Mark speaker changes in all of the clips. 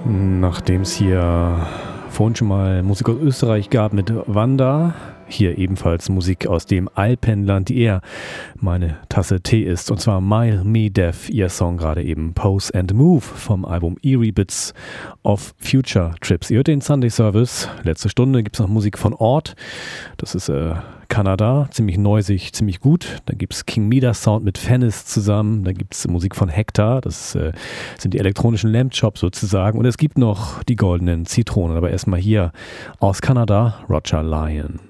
Speaker 1: Nachdem es hier vorhin schon mal Musik aus Österreich gab mit Wanda, hier ebenfalls Musik aus dem Alpenland, die eher meine Tasse Tee ist. Und zwar Mile Me Deaf, ihr Song gerade eben Pose and Move vom Album Eerie Bits of Future Trips. Ihr hört den Sunday Service. Letzte Stunde gibt es noch Musik von Ort. Das ist Kanada, ziemlich neusig, ziemlich gut. Dann gibt es King Midas Sound mit Fennis zusammen. Dann gibt es Musik von Hector. Das sind die elektronischen Lamb Chops sozusagen. Und es gibt noch die goldenen Zitronen. Aber erstmal hier aus Kanada, Roger Lyon.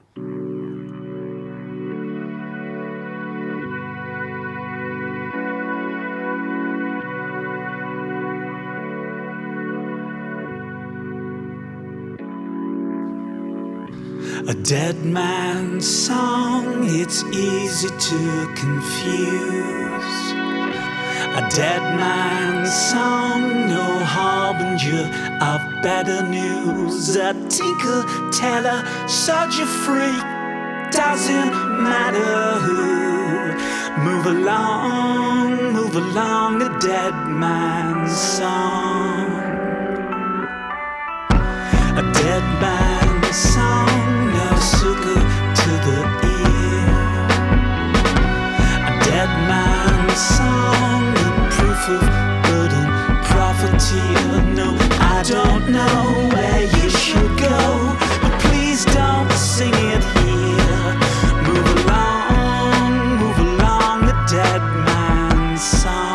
Speaker 2: A dead man's song, it's easy to confuse. A dead man's song, no harbinger of better news. A tinker, teller, such a freak, doesn't matter who. Move along, a dead man's song. A dead man's song, no sugar to the ear. A dead man's song, the proof of burden, profiteer. No, I don't know where you should go, but please don't sing it here. Move along, the dead man's song.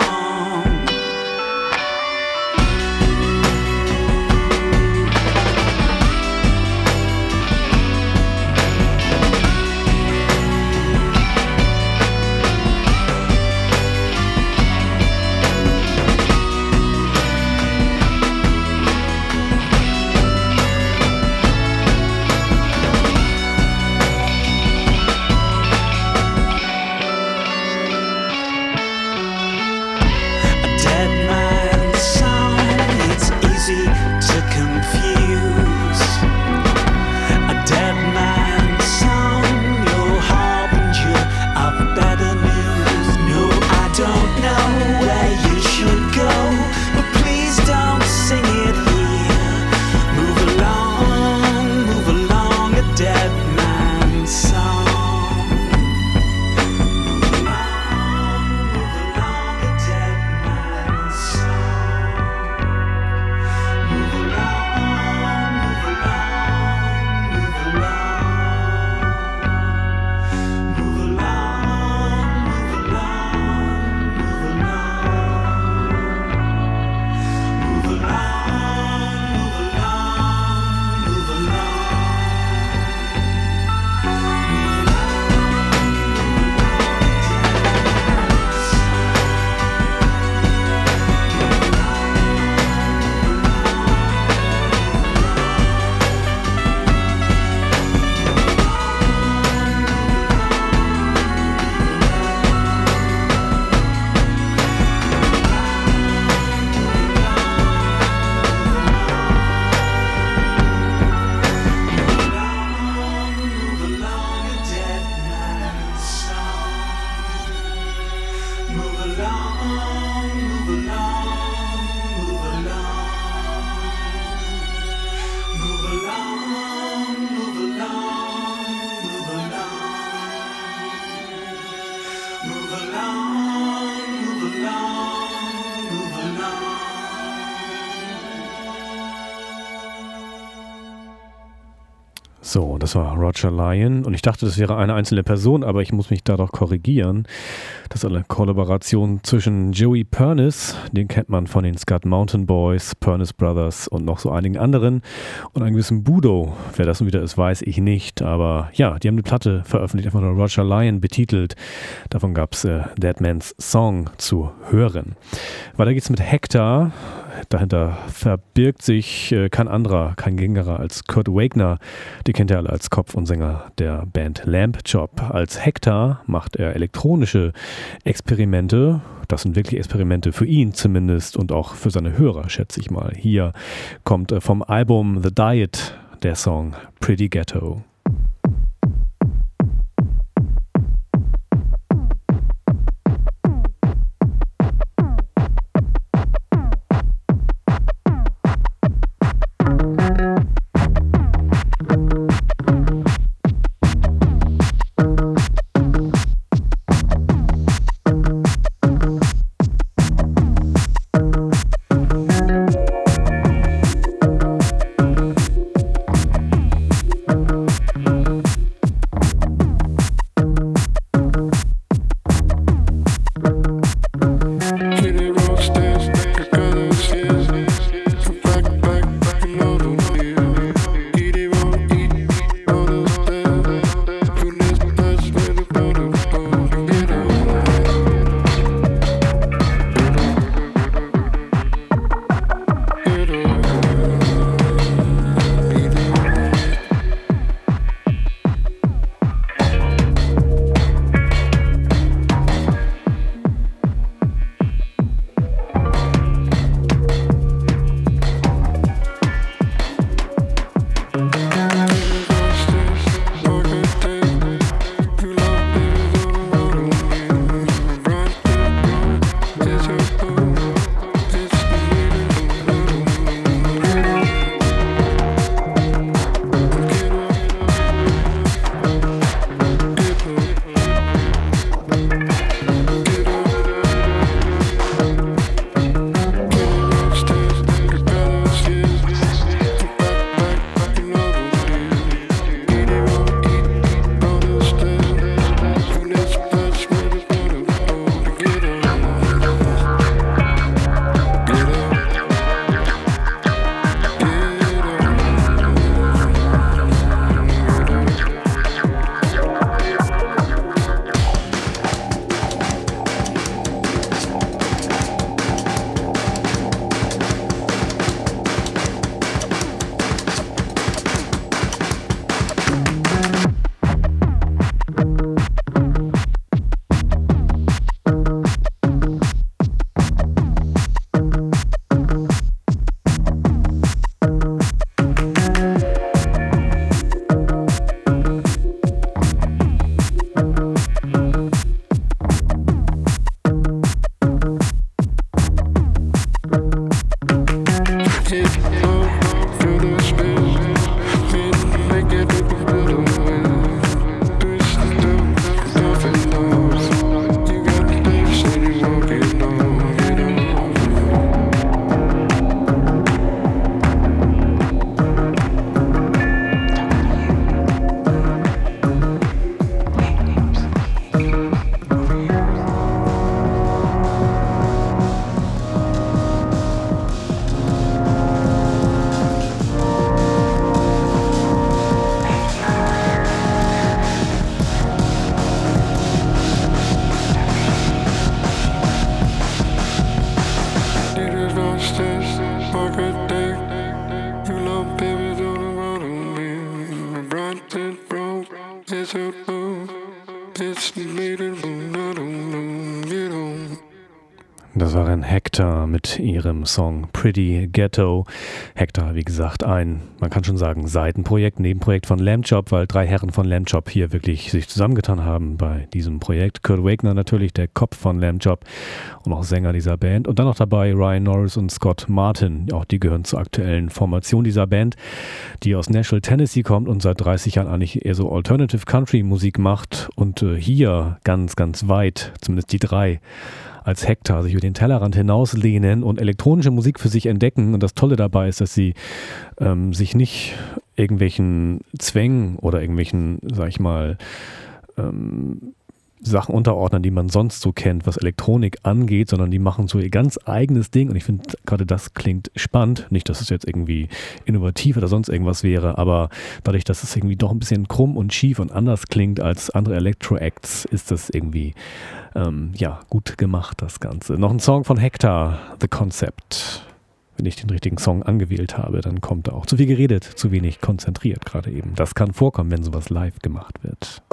Speaker 1: So, das war Roger Lyon und ich dachte, das wäre eine einzelne Person, aber ich muss mich da doch korrigieren. Das ist eine Kollaboration zwischen Joey Pernice, den kennt man von den Scud Mountain Boys, Pernice Brothers und noch so einigen anderen und einem gewissen Budo. Wer das nun wieder ist, weiß ich nicht, aber ja, die haben eine Platte veröffentlicht, einfach nur Roger Lyon betitelt. Davon gab es Dead Man's Song zu hören. Weiter geht's mit Hector. Dahinter verbirgt sich kein geringerer als Kurt Wagner. Die kennt ihr alle als Kopf und Sänger der Band Lamb Chop. Als Hector macht er elektronische Experimente. Das sind wirklich Experimente für ihn zumindest und auch für seine Hörer, schätze ich mal. Hier kommt vom Album The Diet der Song Pretty Ghetto. Das waren Hector mit ihrem Song Pretty Ghetto. Hector, wie gesagt, man kann schon sagen, Seitenprojekt, Nebenprojekt von Lamb Chop, weil 3 Herren von Lamb Chop hier wirklich sich zusammengetan haben bei diesem Projekt. Kurt Wagner natürlich, der Kopf von Lamb Chop und auch Sänger dieser Band. Und dann noch dabei Ryan Norris und Scott Martin. Auch die gehören zur aktuellen Formation dieser Band, die aus Nashville, Tennessee kommt und seit 30 Jahren eigentlich eher so Alternative Country Musik macht. Und hier ganz, ganz weit, zumindest die 3, als Hector sich über den Tellerrand hinauslehnen und elektronische Musik für sich entdecken. Und das Tolle dabei ist, dass sie sich nicht irgendwelchen Zwängen oder irgendwelchen, sag ich mal, Sachen unterordnen, die man sonst so kennt, was Elektronik angeht, sondern die machen so ihr ganz eigenes Ding. Und ich finde, gerade das klingt spannend. Nicht, dass es jetzt irgendwie innovativ oder sonst irgendwas wäre, aber dadurch, dass es irgendwie doch ein bisschen krumm und schief und anders klingt als andere Electro-Acts, ist das irgendwie gut gemacht, das Ganze. Noch ein Song von Hector, The Concept. Wenn ich den richtigen Song angewählt habe, dann kommt da auch zu viel geredet, zu wenig konzentriert gerade eben. Das kann vorkommen, wenn sowas live gemacht wird.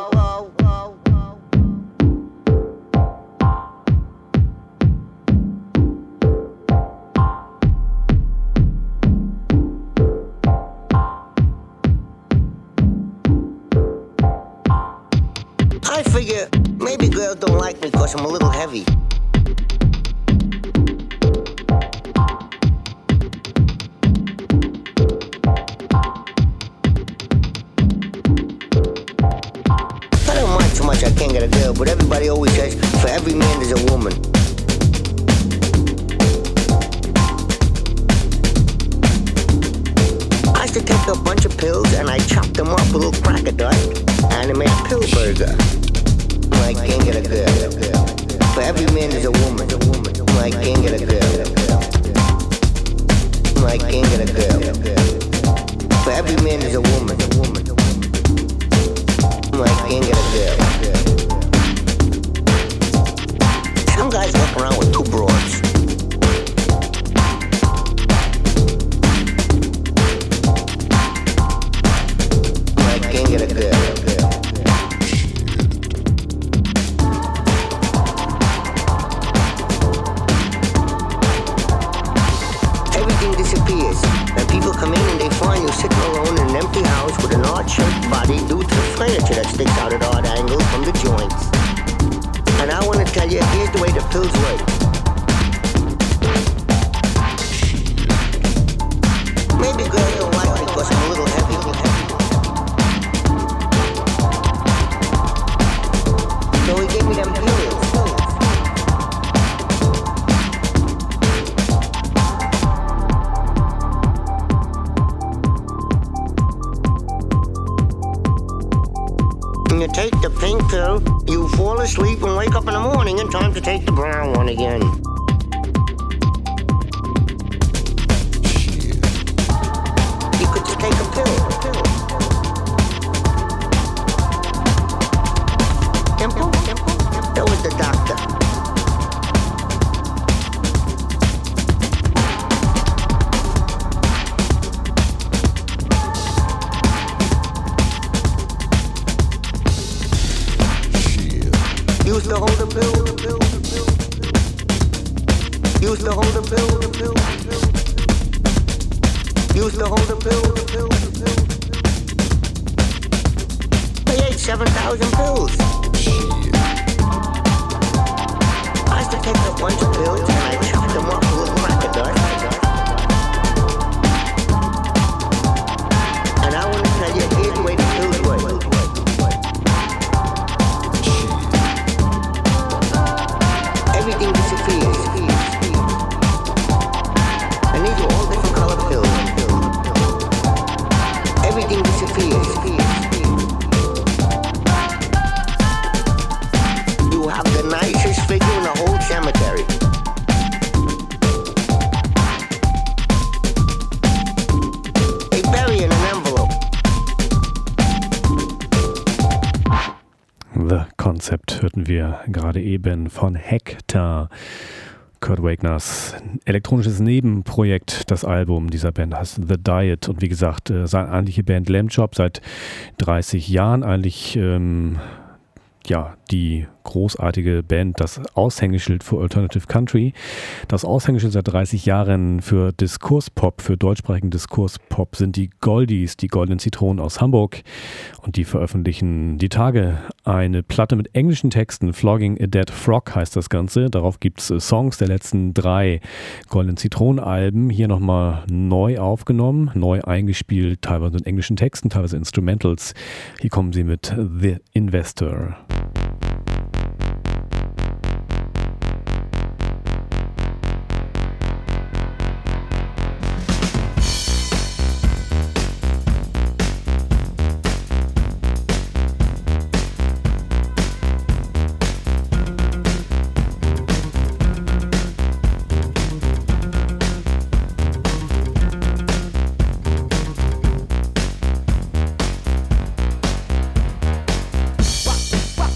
Speaker 3: I figure maybe girls don't like me because I'm a little heavy. I don't mind so much I can't get a girl, but everybody always says for every man there's a woman. I used to take a bunch of pills and I chopped them up with a little cracker dust and I made a pill burger. I can't get a girl. For every man there's a woman. I can't get a girl. I can't get a girl. For every man there's a woman. I can't get a girl. Some guys walk around with 2 broads. I can't get a girl. Disappears. And people come in and they find you sitting alone in an empty house with an odd-shaped body due to the furniture that sticks out at odd angles from the joints. And I want to tell you, here's the way the pills work. pill, you fall asleep and wake up in the morning in time to take the brown one again. You could just take a pill. Simple? That was the doctor. Used to hold a pill. Used to hold a pill. Used to hold a pill. I ate 7,000 pills. I used to take a bunch of pills and I chopped them up with a little crack of dust. And I want to tell you, here's the way the pills work. Everything disappears. And these are all different color pills. Everything disappears. You have the nicest figure in the whole cemetery. They bury in an envelope.
Speaker 1: The Concept hörten wir gerade eben von Hector. Kurt Wagners elektronisches Nebenprojekt, das Album dieser Band heißt The Diet und wie gesagt, seine eigentliche Band Lamb Chop seit 30 Jahren eigentlich die großartige Band, das Aushängeschild für Alternative Country. Das Aushängeschild seit 30 Jahren für Diskurspop, für deutschsprachigen Diskurspop sind die Goldies, die Goldenen Zitronen aus Hamburg. Und die veröffentlichen die Tage eine Platte mit englischen Texten. Flogging a Dead Frog heißt das Ganze. Darauf gibt es Songs der letzten 3 Goldenen Zitronen-Alben. Hier nochmal neu aufgenommen, neu eingespielt, teilweise in englischen Texten, teilweise Instrumentals. Hier kommen sie mit The Investor.
Speaker 2: Rock,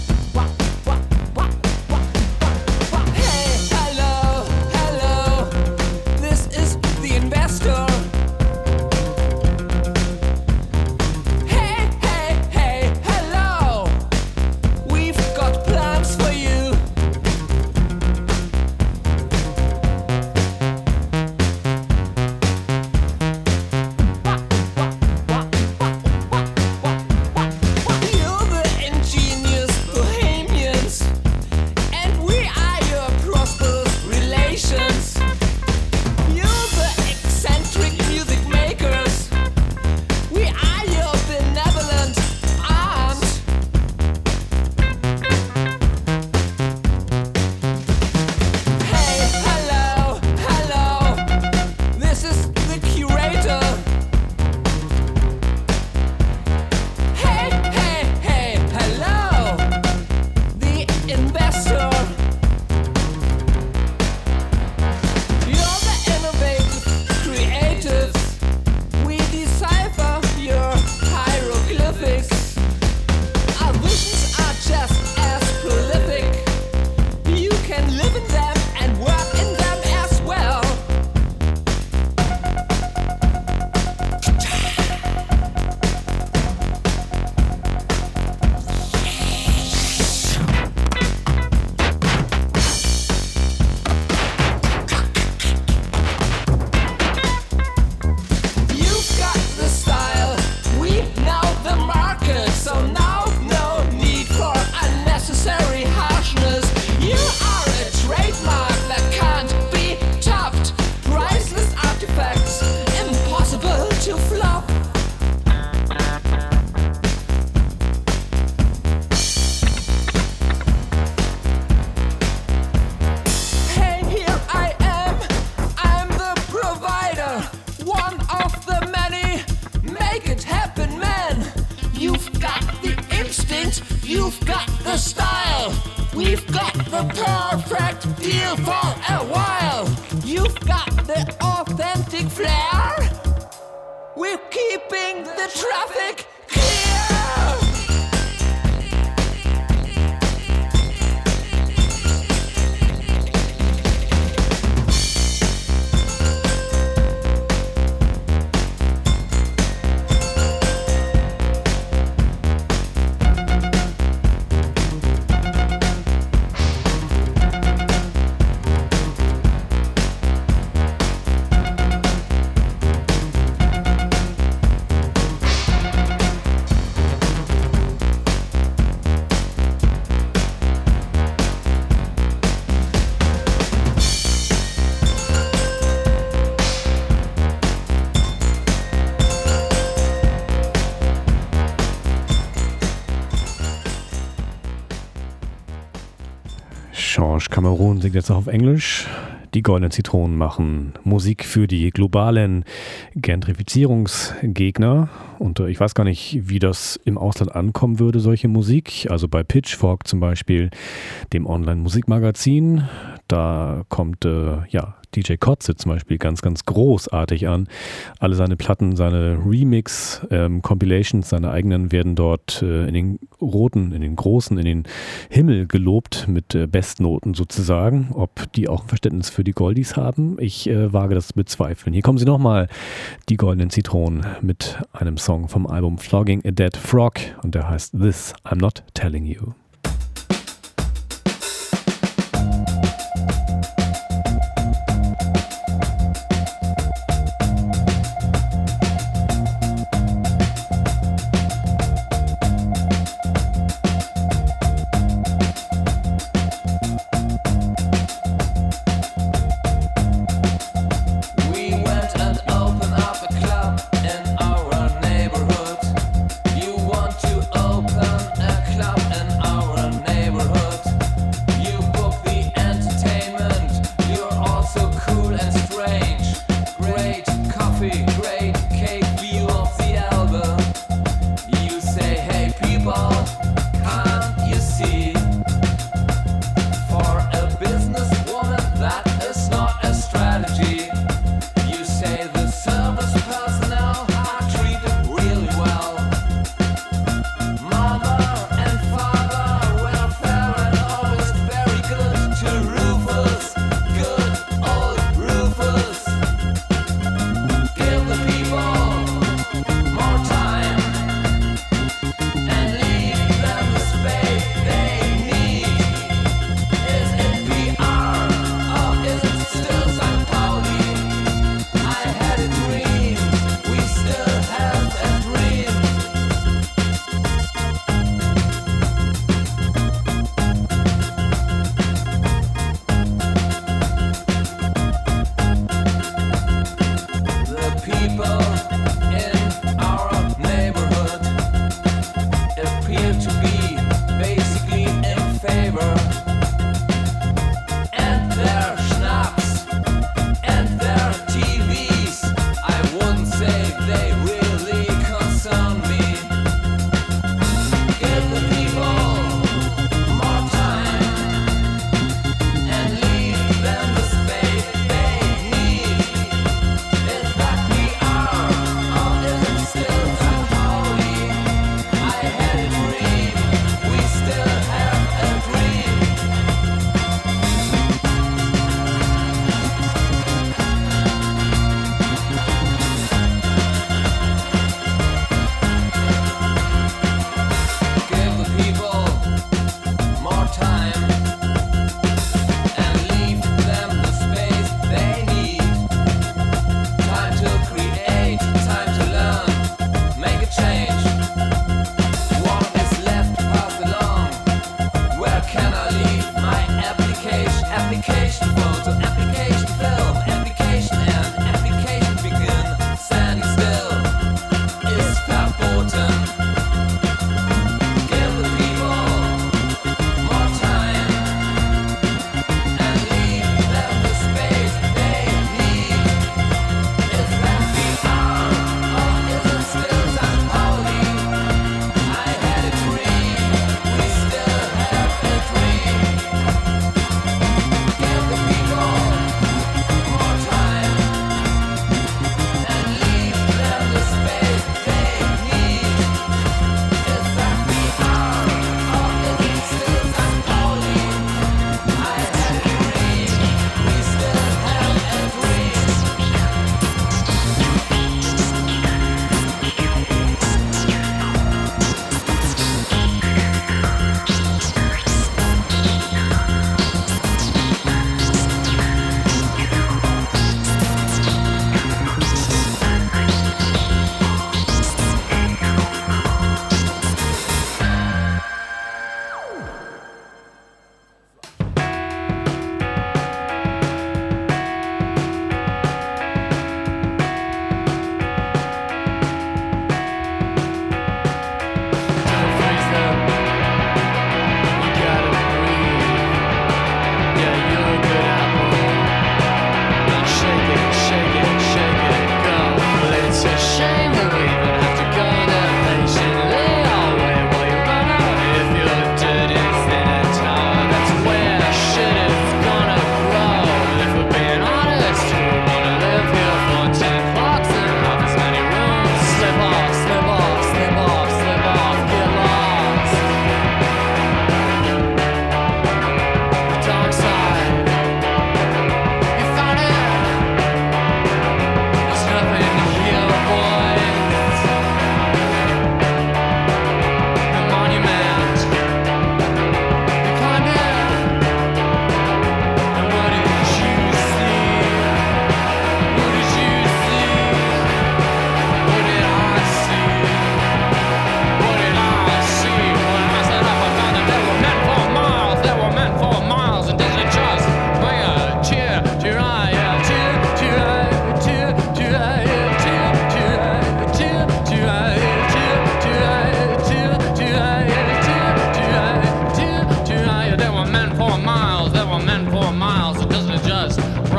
Speaker 4: you for a while. You've got the authentic flair. We're keeping the traffic clear.
Speaker 1: George Cameron singt jetzt auch auf Englisch. Die Goldenen Zitronen machen Musik für die globalen Gentrifizierungsgegner. Und ich weiß gar nicht, wie das im Ausland ankommen würde, solche Musik. Also bei Pitchfork zum Beispiel, dem Online-Musikmagazin, da kommt DJ Kotze zum Beispiel ganz, ganz großartig an. Alle seine Platten, seine Remix-Compilations, seine eigenen werden dort in den großen, in den Himmel gelobt mit Bestnoten sozusagen. Ob die auch ein Verständnis für die Goldies haben, ich wage das zu bezweifeln. Hier kommen sie nochmal, die Goldenen Zitronen, mit einem Song vom Album Flogging a Dead Frog und der heißt This I'm Not Telling You.
Speaker 4: Open a club in our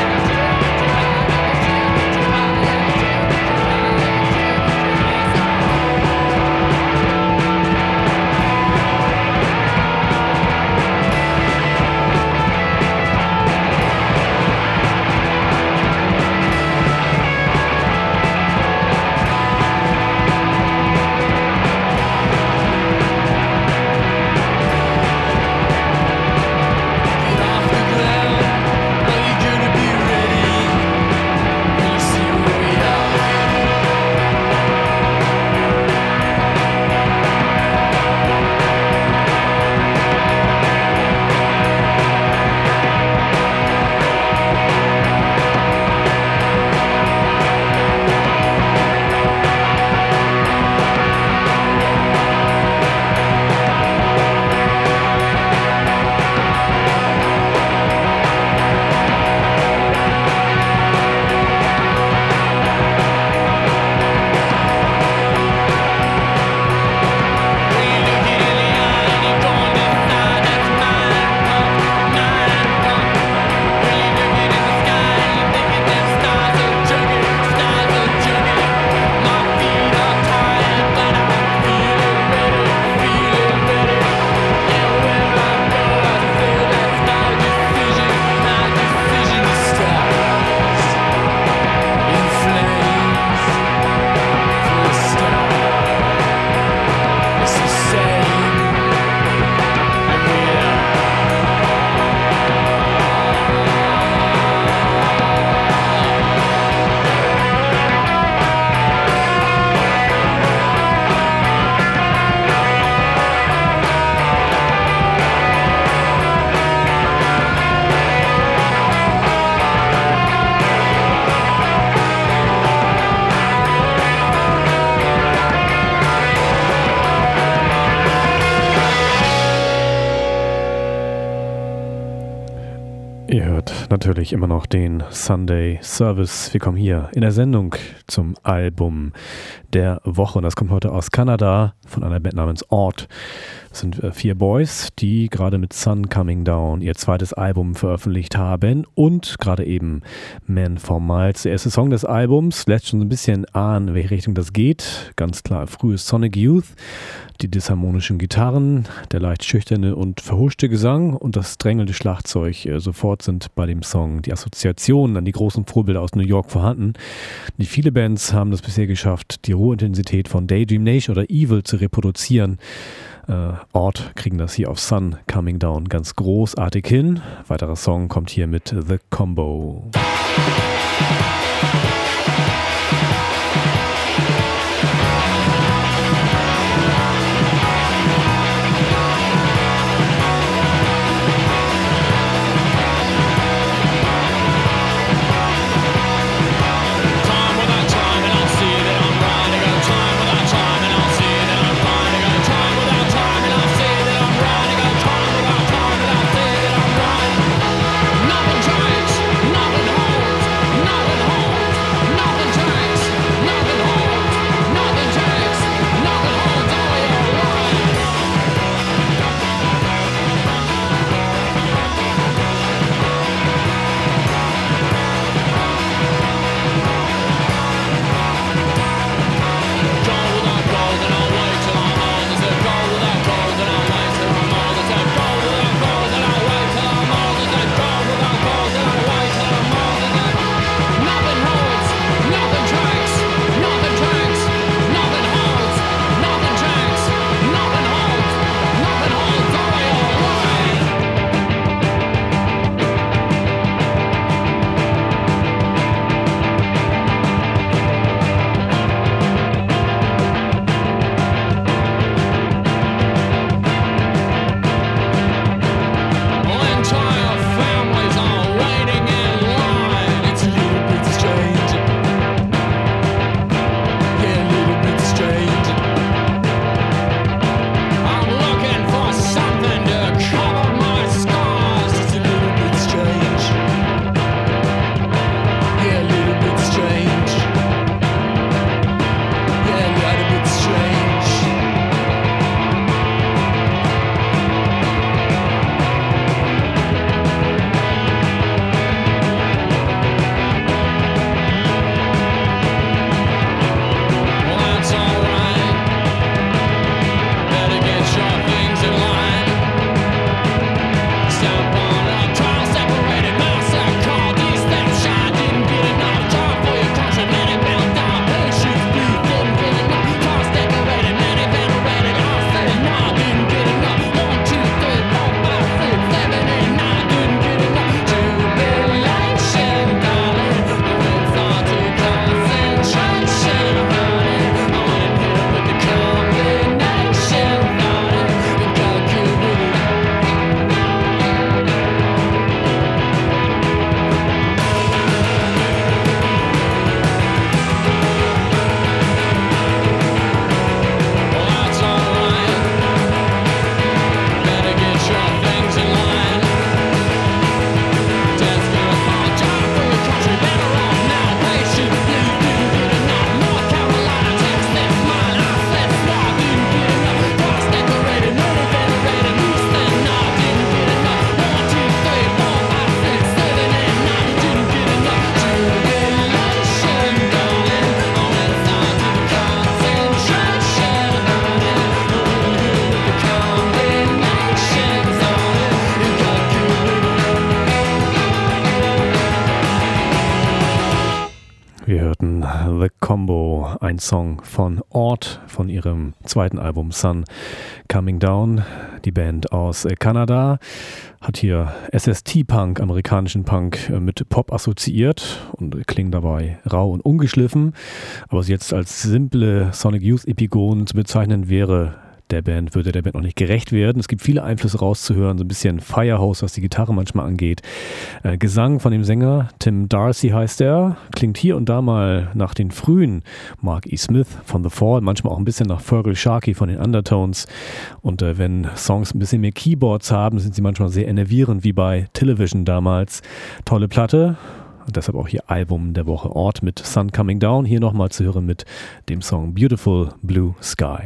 Speaker 1: Ihr hört natürlich immer noch den Sunday Service. Wir kommen hier in der Sendung zum Album der Woche. Und das kommt heute aus Kanada von einer Band namens Odd. Das sind 4 Boys, die gerade mit Sun Coming Down ihr zweites Album veröffentlicht haben und gerade eben Man for Miles. Der erste Song des Albums lässt schon so ein bisschen ahnen, in welche Richtung das geht. Ganz klar, frühes Sonic Youth, die disharmonischen Gitarren, der leicht schüchterne und verhuschte Gesang und das drängelnde Schlagzeug. Sofort sind bei dem Song die Assoziationen an die großen Vorbilder aus New York vorhanden. Die viele Bands haben das bisher geschafft, die rohe Intensität von Daydream Nation oder Evil zu reproduzieren. Odd kriegen das hier auf Sun Coming Down ganz großartig hin. Weiterer Song kommt hier mit The Combo. ein Song von Ort, von ihrem zweiten Album Sun Coming Down. Die Band aus Kanada hat hier SST-Punk, amerikanischen Punk, mit Pop assoziiert und klingen dabei rau und ungeschliffen. Aber sie jetzt als simple Sonic Youth-Epigonen zu bezeichnen wäre, würde der Band noch nicht gerecht werden. Es gibt viele Einflüsse rauszuhören, so ein bisschen Firehouse, was die Gitarre manchmal angeht. Gesang von dem Sänger, Tim Darcy heißt er, klingt hier und da mal nach den frühen Mark E. Smith von The Fall, manchmal auch ein bisschen nach Fergal Sharkey von den Undertones. Und wenn Songs ein bisschen mehr Keyboards haben, sind sie manchmal sehr enervierend, wie bei Television damals. Tolle Platte. Und deshalb auch hier Album der Woche Ort mit Sun Coming Down. Hier nochmal zu hören mit dem Song Beautiful Blue Sky.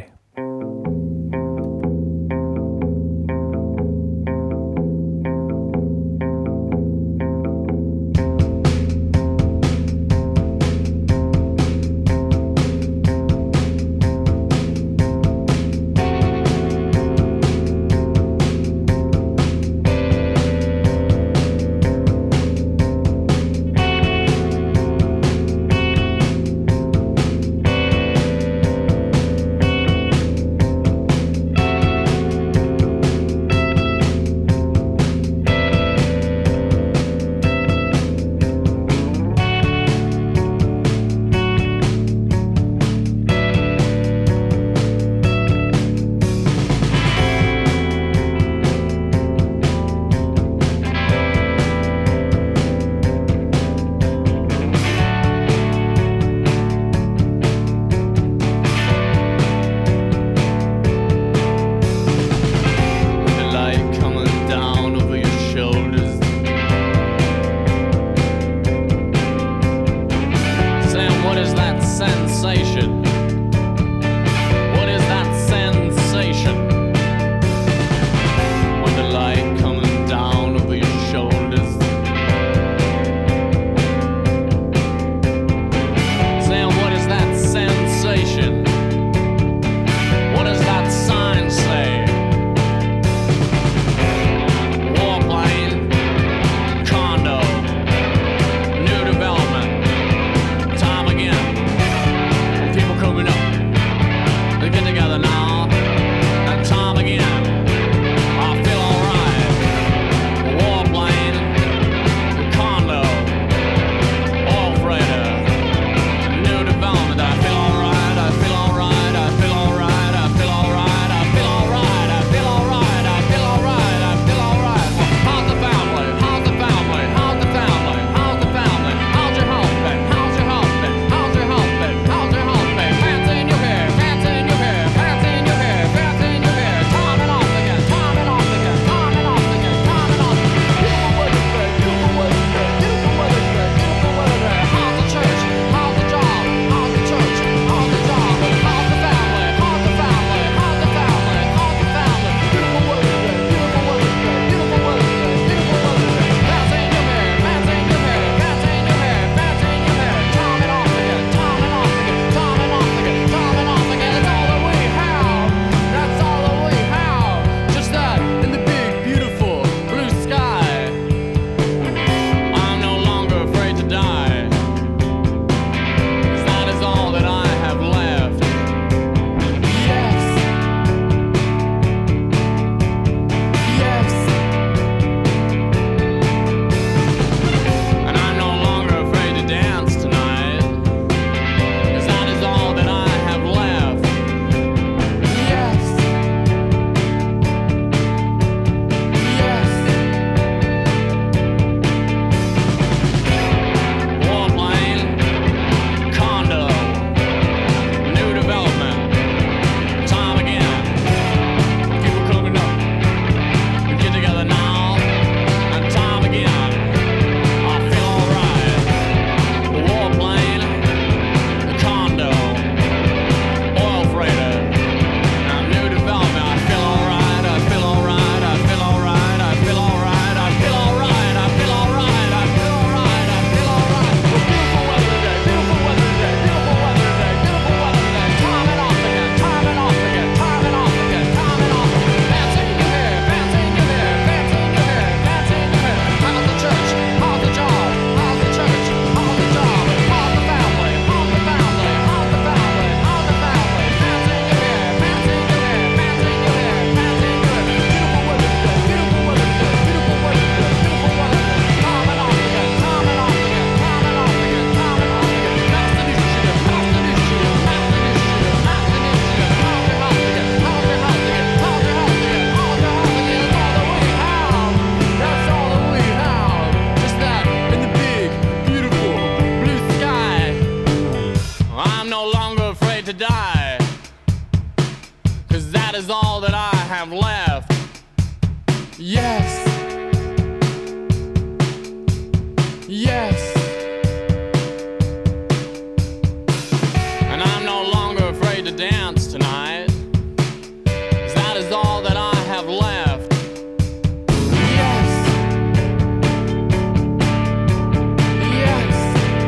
Speaker 4: Pants in your hair, pants in your 'cause that is all that I have left. Yes. Yes. And I'm no longer afraid to dance tonight, 'cause that is all that I have left. Yes. Yes.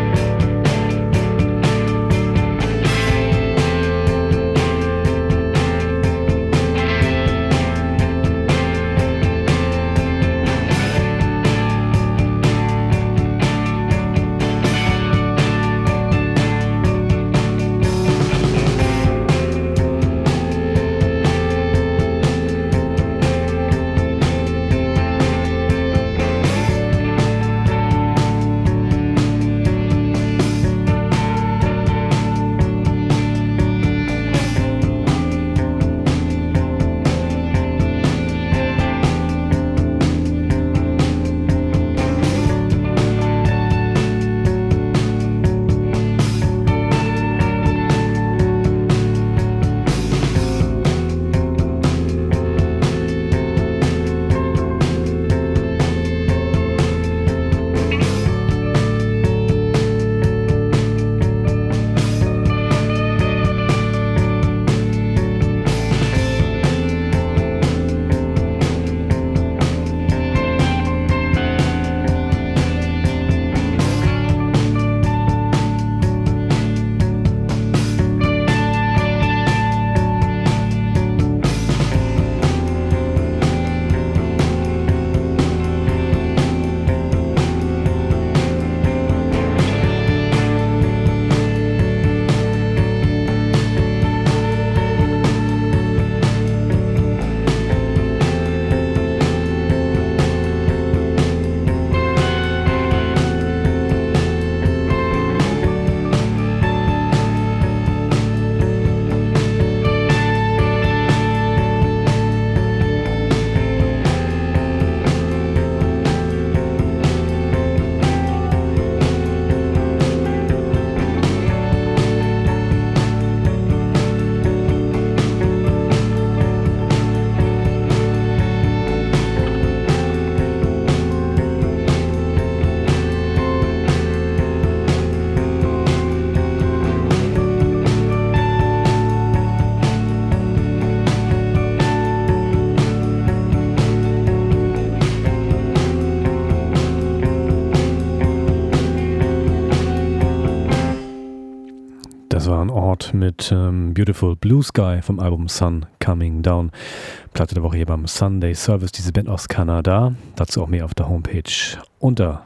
Speaker 1: Das war ein Ort mit Beautiful Blue Sky vom Album Sun Coming Down. Platte der Woche hier beim Sunday Service, diese Band aus Kanada. Dazu auch mehr auf der Homepage unter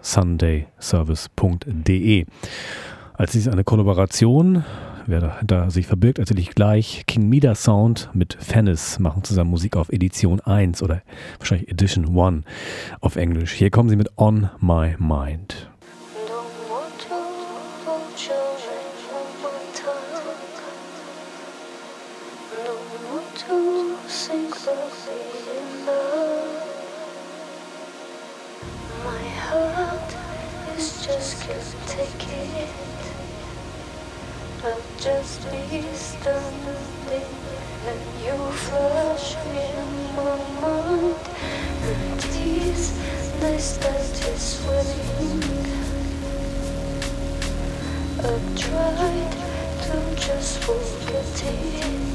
Speaker 1: sundayservice.de. Als nächstes eine Kollaboration, wer da sich verbirgt, erzähle ich gleich. King Mida Sound mit Fennis machen zusammen Musik auf Edition 1 oder wahrscheinlich Edition 1 auf Englisch. Hier kommen sie mit On My Mind.
Speaker 5: I'll just be standing and you flash in my mind. And these days that is sweating, I've tried to just forget it.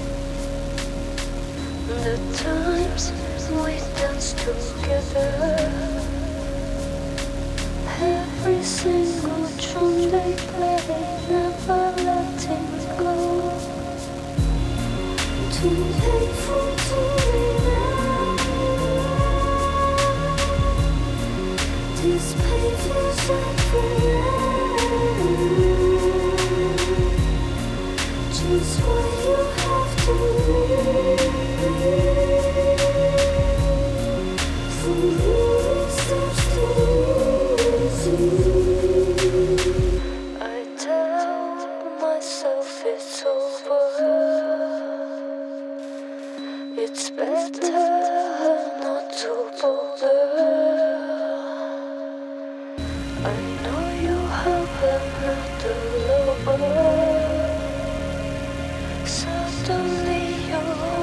Speaker 5: The times we danced together, every single tune they play, never letting go. Too painful to remember. This painful suffering. Just why you have to leave. For you it starts to I tell myself it's over. It's better not to bother. I know you have another lover. Suddenly you're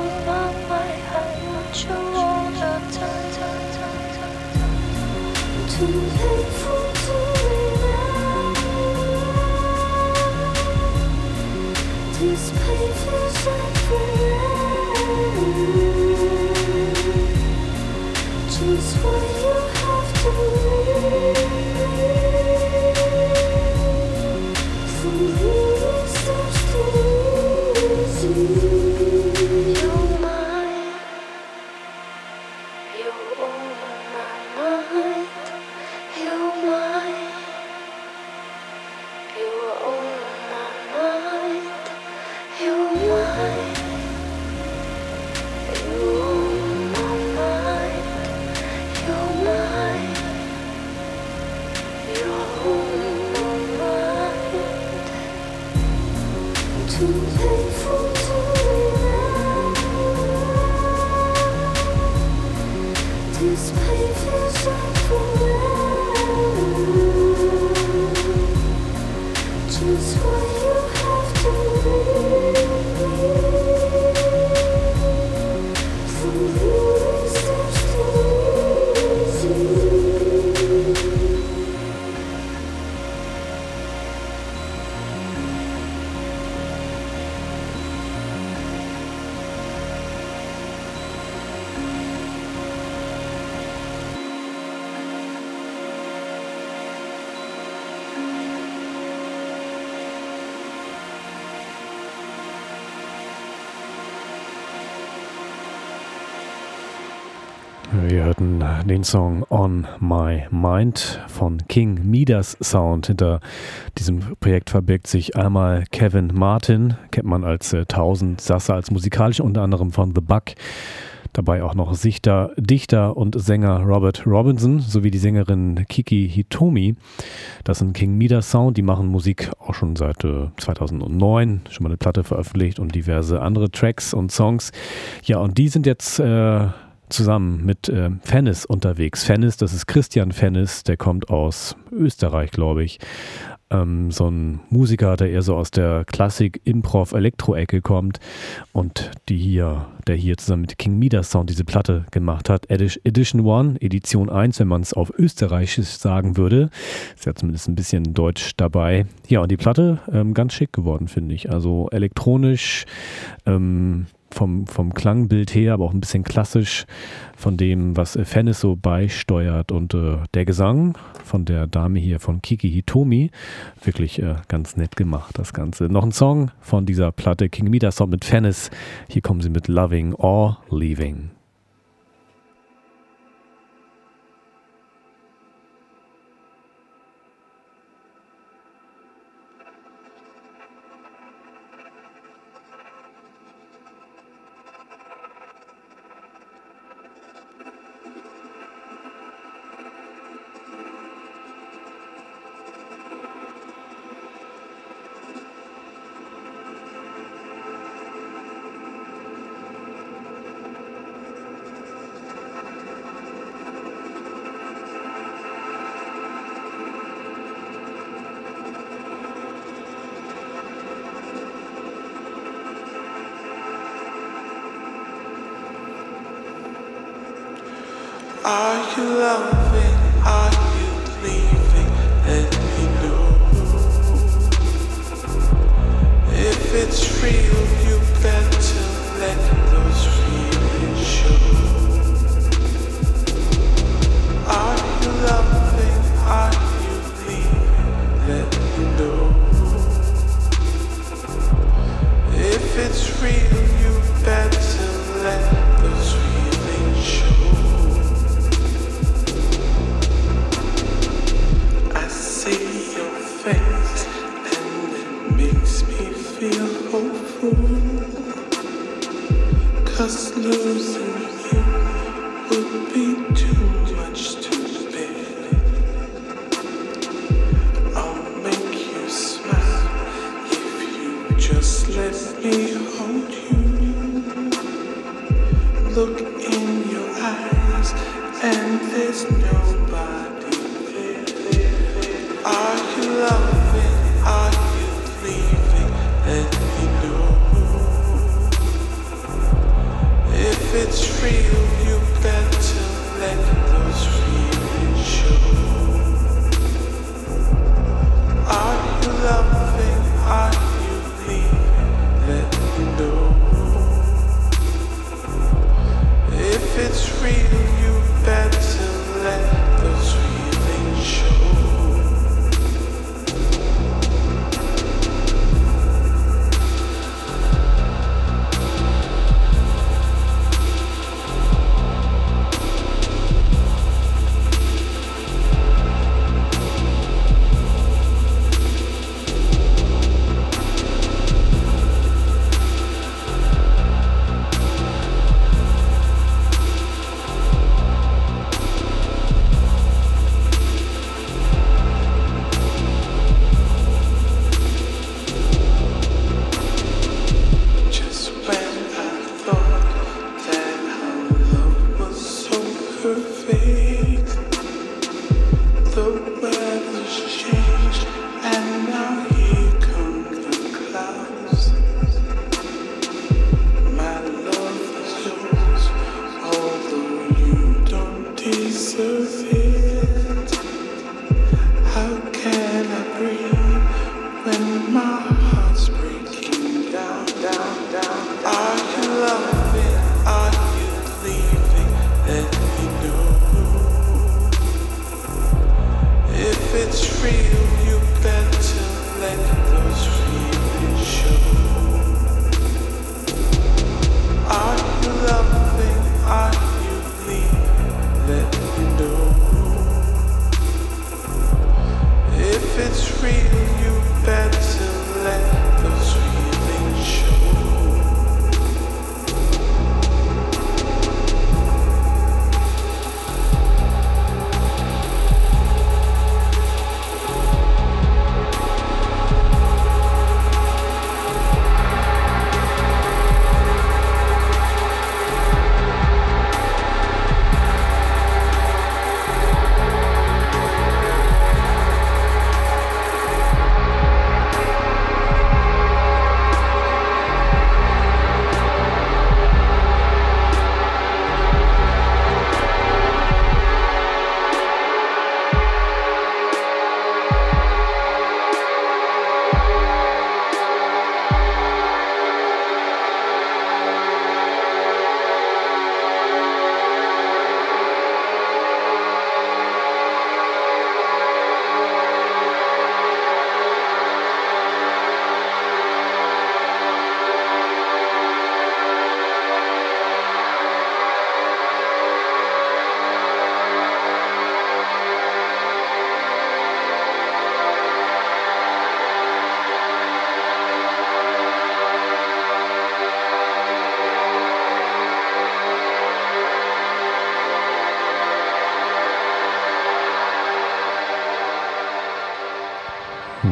Speaker 1: Wir hörten den Song On My Mind von King Midas Sound. Hinter diesem Projekt verbirgt sich einmal Kevin Martin, kennt man als Tausendsasser, als musikalisch unter anderem von The Buck. Dabei auch noch Dichter und Sänger Robert Robinson sowie die Sängerin Kiki Hitomi. Das sind King Midas Sound, die machen Musik auch schon seit 2009, schon mal eine Platte veröffentlicht und diverse andere Tracks und Songs. Ja, und die sind jetzt zusammen mit Fennis unterwegs. Fennis, das ist Christian Fennis, der kommt aus Österreich, glaube ich. So ein Musiker, der eher so aus der Klassik, Improv, Elektro-Ecke kommt und der hier zusammen mit King Midas Sound diese Platte gemacht hat. Edition 1, Edition 1, wenn man es auf Österreichisch sagen würde. Ist ja zumindest ein bisschen Deutsch dabei. Ja, und die Platte ganz schick geworden, finde ich. Also elektronisch, vom Klangbild her, aber auch ein bisschen klassisch von dem, was Fennis so beisteuert. Und der Gesang von der Dame hier, von Kiki Hitomi, wirklich ganz nett gemacht, das Ganze. Noch ein Song von dieser Platte, King Midas Sound mit Fennis. Hier kommen sie mit Loving or Leaving.
Speaker 6: Are you loving? Are you leaving? Let me know. If it's real, you better let those feelings show. Are you loving? Are you leaving? Let me know. If it's real, you better let those feelings show. Face, and it makes me feel hopeful, 'cause losing you would be too much to bear. I'll make you smile if you just let me hold you. Look in your eyes and there's nobody there. Are you loving? Are you leaving? Let me know. If it's real, you better let those feelings show.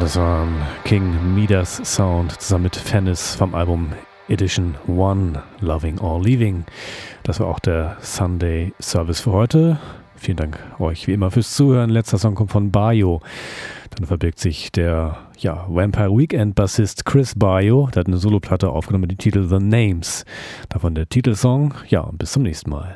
Speaker 1: Das war ein King Midas Sound zusammen mit Fennis vom Album Edition 1, Loving or Leaving. Das war auch der Sunday Service für heute. Vielen Dank euch wie immer fürs Zuhören. Letzter Song kommt von Bayo. Dann verbirgt sich der Vampire Weekend Bassist Chris Bayo. Der hat eine Soloplatte aufgenommen mit dem Titel The Names. Davon der Titelsong. Ja, bis zum nächsten Mal.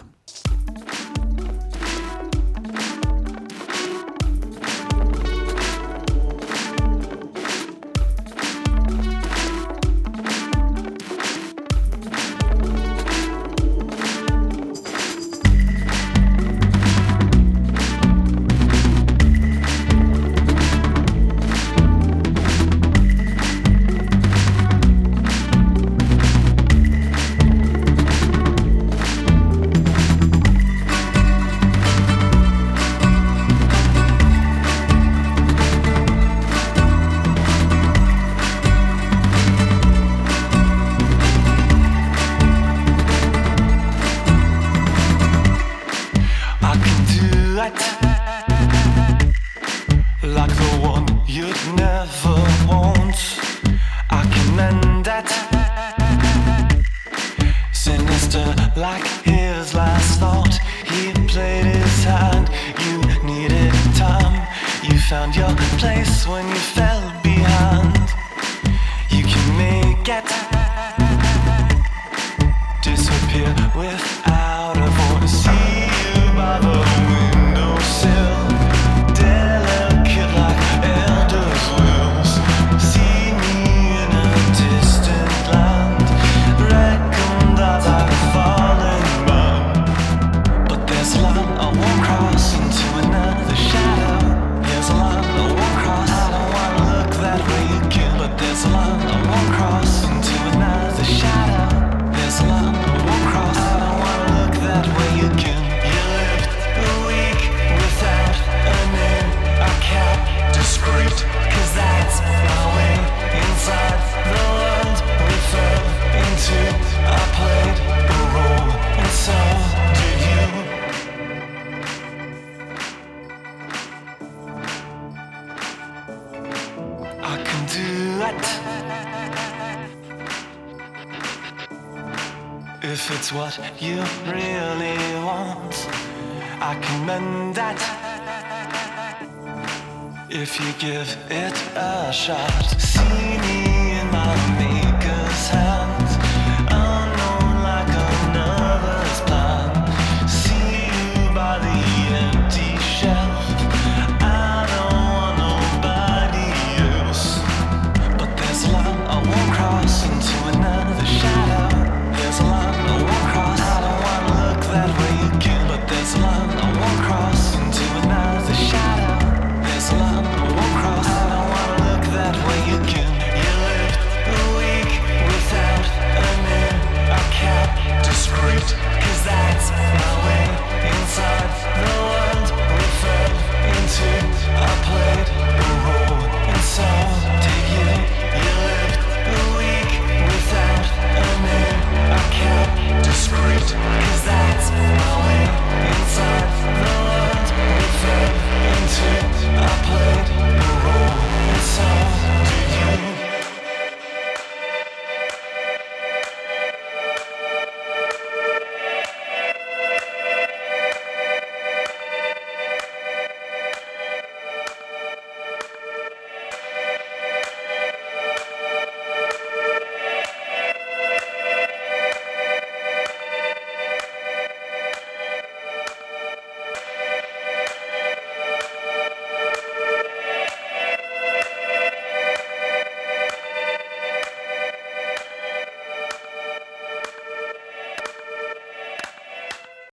Speaker 6: If it's what you really want, I can mend that. If you give it a shot, see me in my